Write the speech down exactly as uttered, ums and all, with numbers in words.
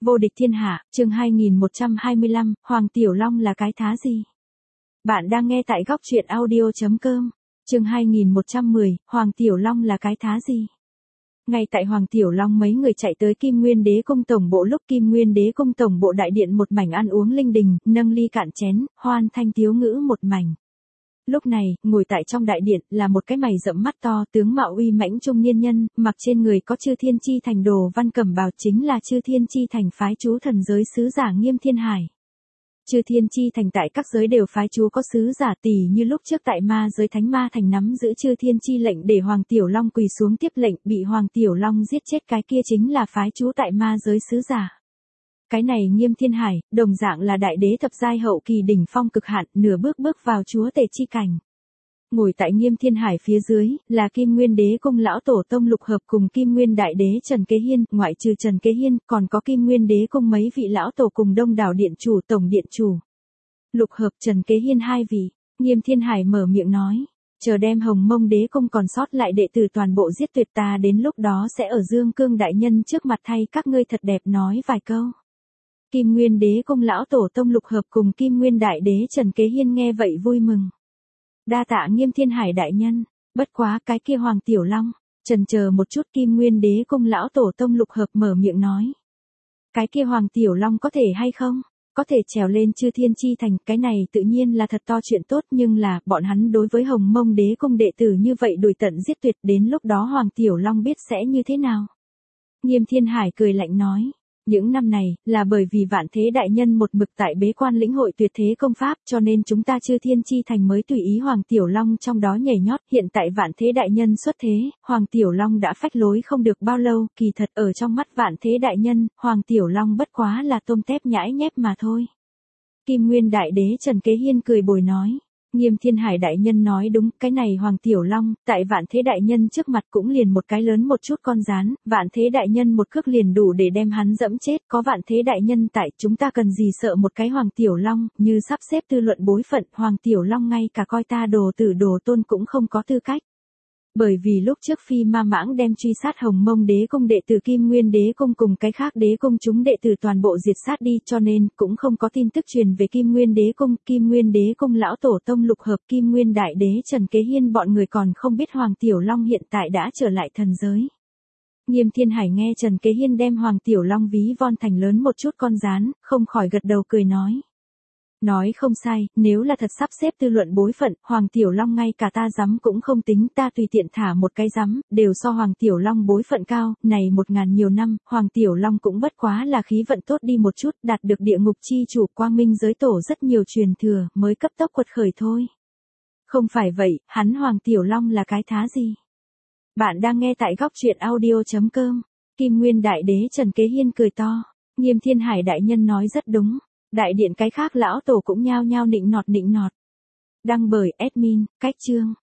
Vô địch thiên hạ, chương hai nghìn một trăm hai mươi lăm, Hoàng Tiểu Long là cái thá gì? Bạn đang nghe tại góc truyện audio chấm com. Chương hai nghìn một trăm mười, Hoàng Tiểu Long là cái thá gì? Ngay tại Hoàng Tiểu Long mấy người chạy tới Kim Nguyên Đế cung tổng bộ lúc Kim Nguyên Đế cung tổng bộ đại điện một mảnh ăn uống linh đình, nâng ly cạn chén, hoan thanh tiếu ngữ một mảnh. Lúc này, ngồi tại trong đại điện là một cái mày rậm mắt to, tướng mạo uy mãnh trung niên nhân, mặc trên người có Chư Thiên Chi Thành đồ văn cẩm bào, chính là Chư Thiên Chi Thành phái chú thần giới sứ giả Nghiêm Thiên Hải. Chư Thiên Chi Thành tại các giới đều phái chú có sứ giả, tỷ như lúc trước tại ma giới Thánh Ma Thành nắm giữ Chư Thiên Chi lệnh để Hoàng Tiểu Long quỳ xuống tiếp lệnh, bị Hoàng Tiểu Long giết chết, cái kia chính là phái chú tại ma giới sứ giả. Cái này Nghiêm Thiên Hải, đồng dạng là đại đế thập giai hậu kỳ đỉnh phong cực hạn, nửa bước bước vào chúa tể chi cảnh. Ngồi tại Nghiêm Thiên Hải phía dưới, là Kim Nguyên Đế cung lão tổ tông Lục Hợp cùng Kim Nguyên Đại Đế Trần Kế Hiên, ngoại trừ Trần Kế Hiên, còn có Kim Nguyên Đế cung mấy vị lão tổ cùng Đông Đảo điện chủ tổng điện chủ. Lục Hợp, Trần Kế Hiên hai vị. Nghiêm Thiên Hải mở miệng nói, chờ đem Hồng Mông Đế cung còn sót lại đệ tử toàn bộ giết tuyệt, ta đến lúc đó sẽ ở Dương Cương đại nhân trước mặt thay các ngươi thật đẹp nói vài câu. Kim Nguyên Đế cung lão tổ tông Lục Hợp cùng Kim Nguyên Đại Đế Trần Kế Hiên nghe vậy vui mừng. Đa tạ Nghiêm Thiên Hải đại nhân, bất quá cái kia Hoàng Tiểu Long, chần chờ một chút Kim Nguyên Đế cung lão tổ tông Lục Hợp mở miệng nói. Cái kia Hoàng Tiểu Long có thể hay không? Có thể trèo lên Chư Thiên Chi Thành, cái này tự nhiên là thật to chuyện tốt, nhưng là, bọn hắn đối với Hồng Mông Đế cung đệ tử như vậy đuổi tận giết tuyệt, đến lúc đó Hoàng Tiểu Long biết sẽ như thế nào? Nghiêm Thiên Hải cười lạnh nói. Những năm này, là bởi vì Vạn Thế Đại Nhân một mực tại bế quan lĩnh hội tuyệt thế công pháp, cho nên chúng ta Chư Thiên Chi Thành mới tùy ý Hoàng Tiểu Long trong đó nhảy nhót. Hiện tại Vạn Thế Đại Nhân xuất thế, Hoàng Tiểu Long đã phách lối không được bao lâu, kỳ thật ở trong mắt Vạn Thế Đại Nhân, Hoàng Tiểu Long bất quá là tôm tép nhãi nhép mà thôi. Kim Nguyên Đại Đế Trần Kế Hiên cười bồi nói. Nghiêm Thiên Hải đại nhân nói đúng, cái này Hoàng Tiểu Long, tại Vạn Thế Đại Nhân trước mặt cũng liền một cái lớn một chút con rán, Vạn Thế Đại Nhân một cước liền đủ để đem hắn dẫm chết, có Vạn Thế Đại Nhân tại, chúng ta cần gì sợ một cái Hoàng Tiểu Long, như sắp xếp tư luận bối phận, Hoàng Tiểu Long ngay cả coi ta đồ tử đồ tôn cũng không có tư cách. Bởi vì lúc trước Phi Ma Mãng đem truy sát Hồng Mông Đế cung đệ tử Kim Nguyên Đế cung cùng cái khác đế cung chúng đệ tử toàn bộ diệt sát đi, cho nên cũng không có tin tức truyền về Kim Nguyên Đế cung. Kim Nguyên Đế cung lão tổ tông Lục Hợp, Kim Nguyên Đại Đế Trần Kế Hiên bọn người còn không biết Hoàng Tiểu Long hiện tại đã trở lại thần giới. Nghiêm Thiên Hải nghe Trần Kế Hiên đem Hoàng Tiểu Long ví von thành lớn một chút con rán, không khỏi gật đầu cười nói. Nói không sai, nếu là thật sắp xếp tư luận bối phận, Hoàng Tiểu Long ngay cả ta dám cũng không tính, ta tùy tiện thả một cái dám, đều so Hoàng Tiểu Long bối phận cao, này một ngàn nhiều năm, Hoàng Tiểu Long cũng bất quá là khí vận tốt đi một chút, đạt được địa ngục chi chủ quang minh giới tổ rất nhiều truyền thừa, mới cấp tốc quật khởi thôi. Không phải vậy, hắn Hoàng Tiểu Long là cái thá gì? Bạn đang nghe tại góc truyện audio chấm com. Kim Nguyên Đại Đế Trần Kế Hiên cười to. Nghiêm Thiên Hải đại nhân nói rất đúng. Đại điện cái khác lão tổ cũng nhao nhao nịnh nọt nịnh nọt. Đăng bởi admin, cách chương.